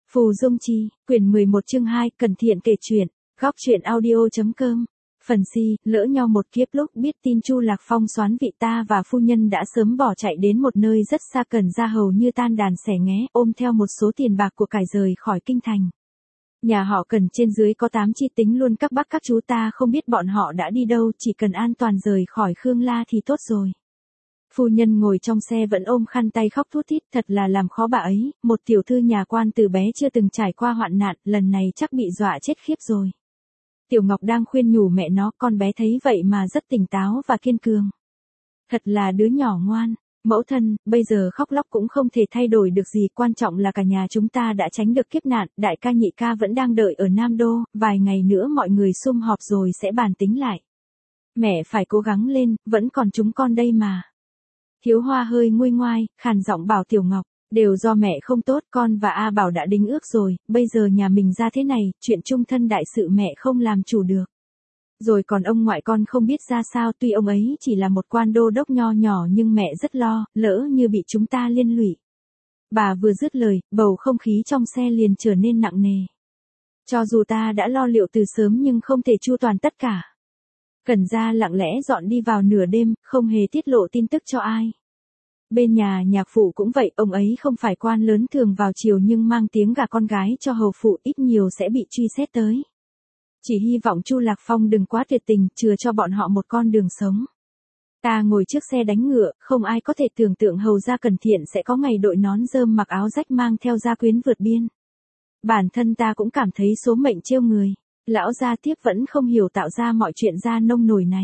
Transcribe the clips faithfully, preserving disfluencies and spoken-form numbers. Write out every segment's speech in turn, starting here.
Phù Dung Chi, quyển mười một chương hai, Cần Thiện kể chuyện, góc truyện audio.com. Phần si, lỡ nhau một kiếp lúc biết tin Chu Lạc Phong soán vị ta và phu nhân đã sớm bỏ chạy đến một nơi rất xa Cần ra hầu như tan đàn xẻ nghé, ôm theo một số tiền bạc của cải rời khỏi kinh thành. Nhà họ Cần trên dưới có tám chi tính luôn các bác các chú ta không biết bọn họ đã đi đâu, chỉ cần an toàn rời khỏi Khương La thì tốt rồi. Phu nhân ngồi trong xe vẫn ôm khăn tay khóc thút thít, thật là làm khó bà ấy, một tiểu thư nhà quan từ bé chưa từng trải qua hoạn nạn, lần này chắc bị dọa chết khiếp rồi. Tiểu Ngọc đang khuyên nhủ mẹ nó, con bé thấy vậy mà rất tỉnh táo và kiên cường. Thật là đứa nhỏ ngoan, mẫu thân, bây giờ khóc lóc cũng không thể thay đổi được gì, quan trọng là cả nhà chúng ta đã tránh được kiếp nạn, đại ca nhị ca vẫn đang đợi ở Nam Đô, vài ngày nữa mọi người sum họp rồi sẽ bàn tính lại. Mẹ phải cố gắng lên, vẫn còn chúng con đây mà. Thiếu Hoa hơi nguôi ngoai, khàn giọng bảo Tiểu Ngọc, đều do mẹ không tốt, con và A Bảo đã đính ước rồi, bây giờ nhà mình ra thế này, chuyện chung thân đại sự mẹ không làm chủ được. Rồi còn ông ngoại con không biết ra sao, tuy ông ấy chỉ là một quan đô đốc nho nhỏ nhưng mẹ rất lo, lỡ như bị chúng ta liên lụy. Bà vừa dứt lời, bầu không khí trong xe liền trở nên nặng nề. Cho dù ta đã lo liệu từ sớm nhưng không thể chu toàn tất cả. Cần Gia lặng lẽ dọn đi vào nửa đêm, không hề tiết lộ tin tức cho ai. Bên nhà nhạc phụ cũng vậy, ông ấy không phải quan lớn thường vào chiều nhưng mang tiếng gả con gái cho hầu phụ, ít nhiều sẽ bị truy xét tới. Chỉ hy vọng Chu Lạc Phong đừng quá tuyệt tình, chừa cho bọn họ một con đường sống. Ta ngồi trước xe đánh ngựa, không ai có thể tưởng tượng hầu gia Cần Thiện sẽ có ngày đội nón rơm mặc áo rách mang theo gia quyến vượt biên. Bản thân ta cũng cảm thấy số mệnh trêu người. Lão gia tiếp vẫn không hiểu tạo ra mọi chuyện ra nông nổi này.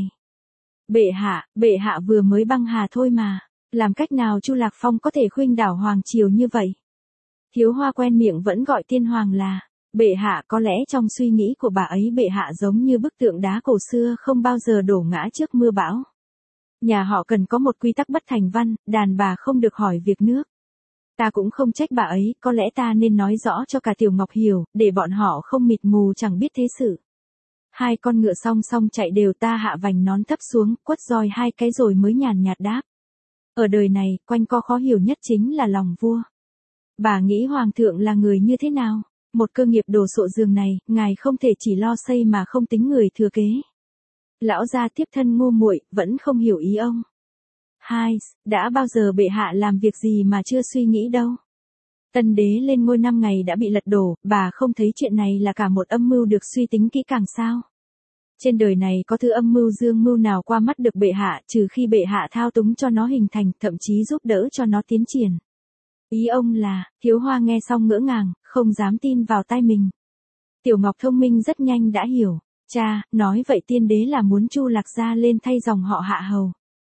Bệ hạ, bệ hạ vừa mới băng hà thôi mà, làm cách nào Chu Lạc Phong có thể khuynh đảo hoàng triều như vậy? Thiếu Hoa quen miệng vẫn gọi tiên hoàng là bệ hạ, có lẽ trong suy nghĩ của bà ấy bệ hạ giống như bức tượng đá cổ xưa không bao giờ đổ ngã trước mưa bão. Nhà họ Cần có một quy tắc bất thành văn, đàn bà không được hỏi việc nước. Ta cũng không trách bà ấy, có lẽ ta nên nói rõ cho cả Tiểu Ngọc hiểu, để bọn họ không mịt mù chẳng biết thế sự. Hai con ngựa song song chạy đều, ta hạ vành nón thấp xuống, quất roi hai cái rồi mới nhàn nhạt đáp. Ở đời này, quanh co khó hiểu nhất chính là lòng vua. Bà nghĩ hoàng thượng là người như thế nào? Một cơ nghiệp đồ sộ giường này, ngài không thể chỉ lo xây mà không tính người thừa kế. Lão gia tiếp thân ngu muội, vẫn không hiểu ý ông. Hai, đã bao giờ bệ hạ làm việc gì mà chưa suy nghĩ đâu. Tân đế lên ngôi năm ngày đã bị lật đổ, bà không thấy chuyện này là cả một âm mưu được suy tính kỹ càng sao? Trên đời này có thứ âm mưu dương mưu nào qua mắt được bệ hạ, trừ khi bệ hạ thao túng cho nó hình thành, thậm chí giúp đỡ cho nó tiến triển. Ý ông là, Thiếu Hoa nghe xong ngỡ ngàng, không dám tin vào tai mình. Tiểu Ngọc thông minh rất nhanh đã hiểu, cha, nói vậy tiên đế là muốn Chu Lạc gia lên thay dòng họ Hạ hầu.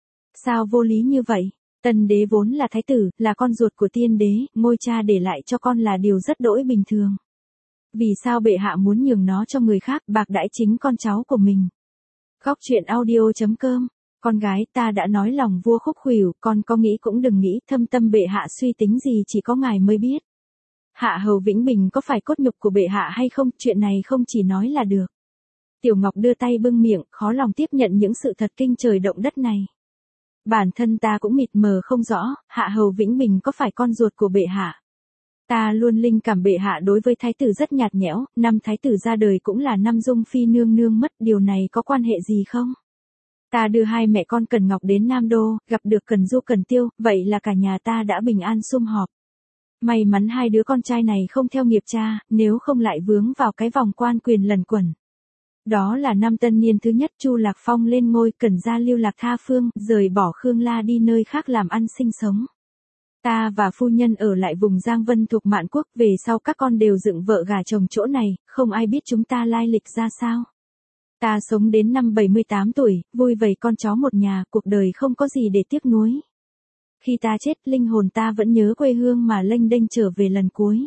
Sao vô lý như vậy? Tân đế vốn là thái tử, là con ruột của tiên đế, ngôi cha để lại cho con là điều rất đỗi bình thường. Vì sao bệ hạ muốn nhường nó cho người khác, bạc đãi chính con cháu của mình? Góc truyện audio.com. Con gái, ta đã nói lòng vua khúc khuỷu, con có nghĩ cũng đừng nghĩ, thâm tâm bệ hạ suy tính gì chỉ có ngài mới biết. Hạ hầu Vĩnh Bình có phải cốt nhục của bệ hạ hay không, chuyện này không chỉ nói là được. Tiểu Ngọc đưa tay bưng miệng, khó lòng tiếp nhận những sự thật kinh trời động đất này. Bản thân ta cũng mịt mờ không rõ, Hạ hầu Vĩnh Bình có phải con ruột của bệ hạ? Ta luôn linh cảm bệ hạ đối với thái tử rất nhạt nhẽo, năm thái tử ra đời cũng là năm Dung Phi nương nương mất, điều này có quan hệ gì không? Ta đưa hai mẹ con Cần Ngọc đến Nam Đô, gặp được Cần Du Cần Tiêu, vậy là cả nhà ta đã bình an sum họp. May mắn hai đứa con trai này không theo nghiệp cha, nếu không lại vướng vào cái vòng quan quyền lần quẩn. Đó là năm tân niên thứ nhất Chu Lạc Phong lên ngôi, Cần gia lưu lạc tha phương, rời bỏ Khương La đi nơi khác làm ăn sinh sống. Ta và phu nhân ở lại vùng Giang Vân thuộc Mạn Quốc, về sau các con đều dựng vợ gả chồng chỗ này, không ai biết chúng ta lai lịch ra sao. Ta sống đến năm bảy mươi tám tuổi, vui vầy con cháu một nhà, cuộc đời không có gì để tiếc nuối. Khi ta chết, linh hồn ta vẫn nhớ quê hương mà lênh đênh trở về lần cuối.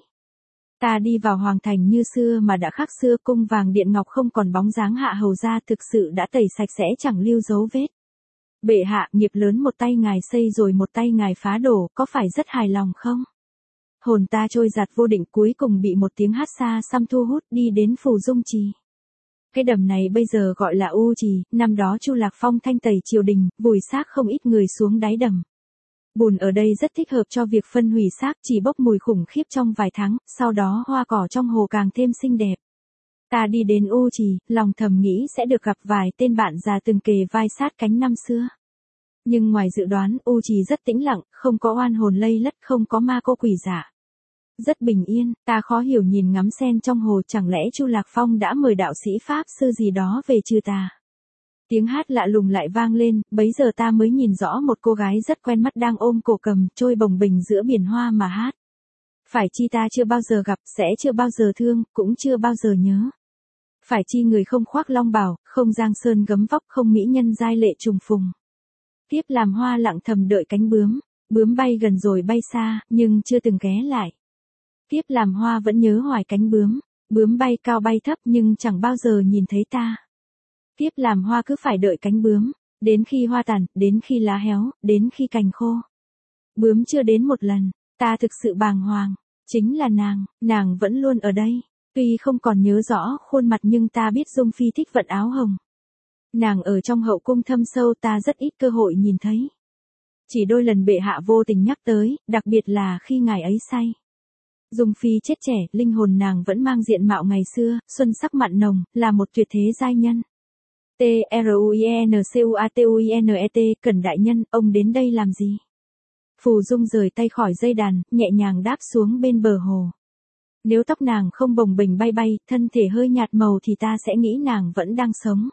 Ta đi vào hoàng thành như xưa mà đã khác xưa, cung vàng điện ngọc không còn bóng dáng Hạ hầu gia, thực sự đã tẩy sạch sẽ chẳng lưu dấu vết. Bệ hạ, nghiệp lớn một tay ngài xây rồi một tay ngài phá đổ, có phải rất hài lòng không? Hồn ta trôi giạt vô định, cuối cùng bị một tiếng hát xa xăm thu hút đi đến Phù Dung Trì. Cái đầm này bây giờ gọi là U Trì, năm đó Chu Lạc Phong thanh tẩy triều đình, vùi xác không ít người xuống đáy đầm. Bùn ở đây rất thích hợp cho việc phân hủy xác, chỉ bốc mùi khủng khiếp trong vài tháng, sau đó hoa cỏ trong hồ càng thêm xinh đẹp. Ta đi đến U Trì, lòng thầm nghĩ sẽ được gặp vài tên bạn già từng kề vai sát cánh năm xưa. Nhưng ngoài dự đoán, U Trì rất tĩnh lặng, không có oan hồn lây lất, không có ma cô quỷ dã. Rất bình yên, ta khó hiểu nhìn ngắm sen trong hồ, chẳng lẽ Chu Lạc Phong đã mời đạo sĩ Pháp sư gì đó về trừ tà. Tiếng hát lạ lùng lại vang lên, bấy giờ ta mới nhìn rõ một cô gái rất quen mắt đang ôm cổ cầm, trôi bồng bềnh giữa biển hoa mà hát. Phải chi ta chưa bao giờ gặp, sẽ chưa bao giờ thương, cũng chưa bao giờ nhớ. Phải chi người không khoác long bào, không giang sơn gấm vóc, không mỹ nhân giai lệ trùng phùng. Tiếp làm hoa lặng thầm đợi cánh bướm, bướm bay gần rồi bay xa, nhưng chưa từng ghé lại. Tiếp làm hoa vẫn nhớ hoài cánh bướm, bướm bay cao bay thấp nhưng chẳng bao giờ nhìn thấy ta. Tiếp làm hoa cứ phải đợi cánh bướm, đến khi hoa tàn, đến khi lá héo, đến khi cành khô. Bướm chưa đến một lần, ta thực sự bàng hoàng, chính là nàng, nàng vẫn luôn ở đây. Tuy không còn nhớ rõ khuôn mặt nhưng ta biết Dung Phi thích vận áo hồng. Nàng ở trong hậu cung thâm sâu, ta rất ít cơ hội nhìn thấy. Chỉ đôi lần bệ hạ vô tình nhắc tới, đặc biệt là khi ngài ấy say. Dung Phi chết trẻ, linh hồn nàng vẫn mang diện mạo ngày xưa, xuân sắc mặn nồng, là một tuyệt thế giai nhân. T R U I N C U A T U I N E T, Cẩn đại nhân, ông đến đây làm gì? Phù Dung rời tay khỏi dây đàn, nhẹ nhàng đáp xuống bên bờ hồ. Nếu tóc nàng không bồng bềnh bay bay, thân thể hơi nhạt màu thì ta sẽ nghĩ nàng vẫn đang sống.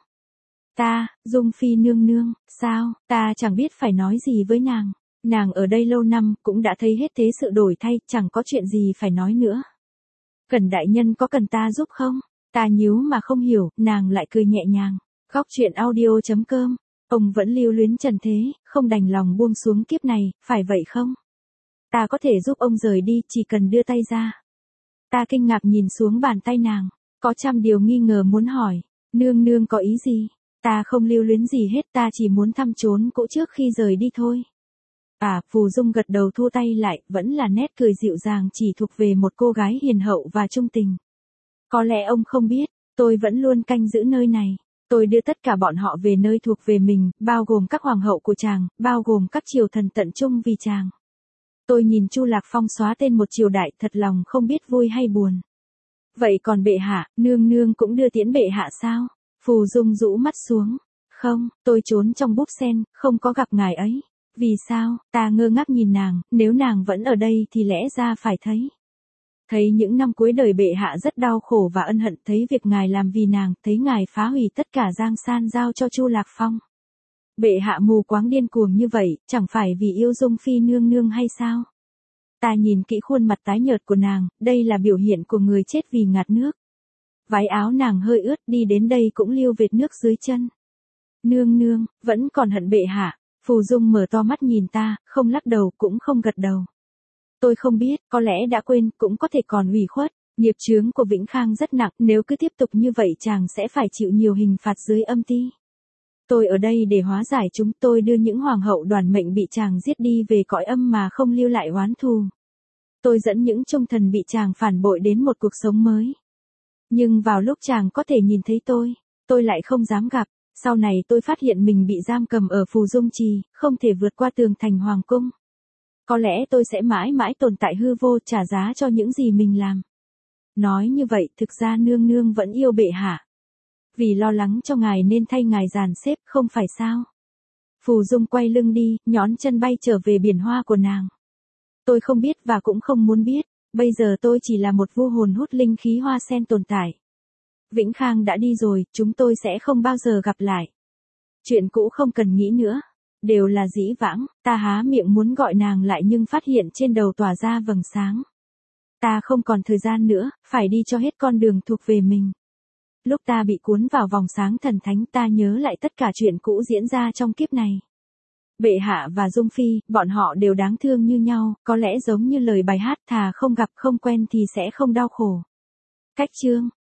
Ta, Dung Phi nương nương, sao, ta chẳng biết phải nói gì với nàng. Nàng ở đây lâu năm, cũng đã thấy hết thế sự đổi thay, chẳng có chuyện gì phải nói nữa. Cẩn đại nhân có cần ta giúp không? Ta nhíu mà không hiểu, nàng lại cười nhẹ nhàng. Góc truyện audio chấm com. Ông vẫn lưu luyến trần thế, không đành lòng buông xuống kiếp này, phải vậy không? Ta có thể giúp ông rời đi, chỉ cần đưa tay ra. Ta kinh ngạc nhìn xuống bàn tay nàng, có trăm điều nghi ngờ muốn hỏi. Nương nương có ý gì? Ta không lưu luyến gì hết, ta chỉ muốn thăm trốn cũ trước khi rời đi thôi. À, Phù Dung gật đầu thu tay lại, vẫn là nét cười dịu dàng chỉ thuộc về một cô gái hiền hậu và trung tình. Có lẽ ông không biết, tôi vẫn luôn canh giữ nơi này. Tôi đưa tất cả bọn họ về nơi thuộc về mình, bao gồm các hoàng hậu của chàng, bao gồm các triều thần tận trung vì chàng. Tôi nhìn Chu Lạc Phong xóa tên một triều đại, thật lòng không biết vui hay buồn. Vậy còn bệ hạ, nương nương cũng đưa tiễn bệ hạ sao? Phù Dung rũ mắt xuống. Không, tôi trốn trong búp sen, không có gặp ngài ấy. Vì sao? Ta ngơ ngác nhìn nàng, nếu nàng vẫn ở đây thì lẽ ra phải thấy. Thấy những năm cuối đời bệ hạ rất đau khổ và ân hận, thấy việc ngài làm vì nàng, thấy ngài phá hủy tất cả giang san giao cho Chu Lạc Phong. Bệ hạ mù quáng điên cuồng như vậy, chẳng phải vì yêu Dung Phi nương nương hay sao? Ta nhìn kỹ khuôn mặt tái nhợt của nàng, đây là biểu hiện của người chết vì ngạt nước. Váy áo nàng hơi ướt, đi đến đây cũng lưu vệt nước dưới chân. Nương nương, vẫn còn hận bệ hạ. Phù Dung mở to mắt nhìn ta, không lắc đầu cũng không gật đầu. Tôi không biết, có lẽ đã quên, cũng có thể còn ủy khuất. Nghiệp chướng của Vĩnh Khang rất nặng, nếu cứ tiếp tục như vậy chàng sẽ phải chịu nhiều hình phạt dưới âm ti. Tôi ở đây để hóa giải chúng, tôi đưa những hoàng hậu đoàn mệnh bị chàng giết đi về cõi âm mà không lưu lại oán thù. Tôi dẫn những trung thần bị chàng phản bội đến một cuộc sống mới. Nhưng vào lúc chàng có thể nhìn thấy tôi, tôi lại không dám gặp. Sau này tôi phát hiện mình bị giam cầm ở Phù Dung Trì, không thể vượt qua tường thành hoàng cung. Có lẽ tôi sẽ mãi mãi tồn tại hư vô, trả giá cho những gì mình làm. Nói như vậy, thực ra nương nương vẫn yêu bệ hạ. Vì lo lắng cho ngài nên thay ngài dàn xếp, không phải sao? Phù Dung quay lưng đi, nhón chân bay trở về biển hoa của nàng. Tôi không biết và cũng không muốn biết, bây giờ tôi chỉ là một vu hồn hút linh khí hoa sen tồn tại. Vĩnh Khang đã đi rồi, chúng tôi sẽ không bao giờ gặp lại. Chuyện cũ không cần nghĩ nữa, đều là dĩ vãng. Ta há miệng muốn gọi nàng lại nhưng phát hiện trên đầu tỏa ra vầng sáng. Ta không còn thời gian nữa, phải đi cho hết con đường thuộc về mình. Lúc ta bị cuốn vào vòng sáng thần thánh, ta nhớ lại tất cả chuyện cũ diễn ra trong kiếp này. Bệ hạ và Dung Phi, bọn họ đều đáng thương như nhau, có lẽ giống như lời bài hát, thà không gặp không quen thì sẽ không đau khổ. Cách chương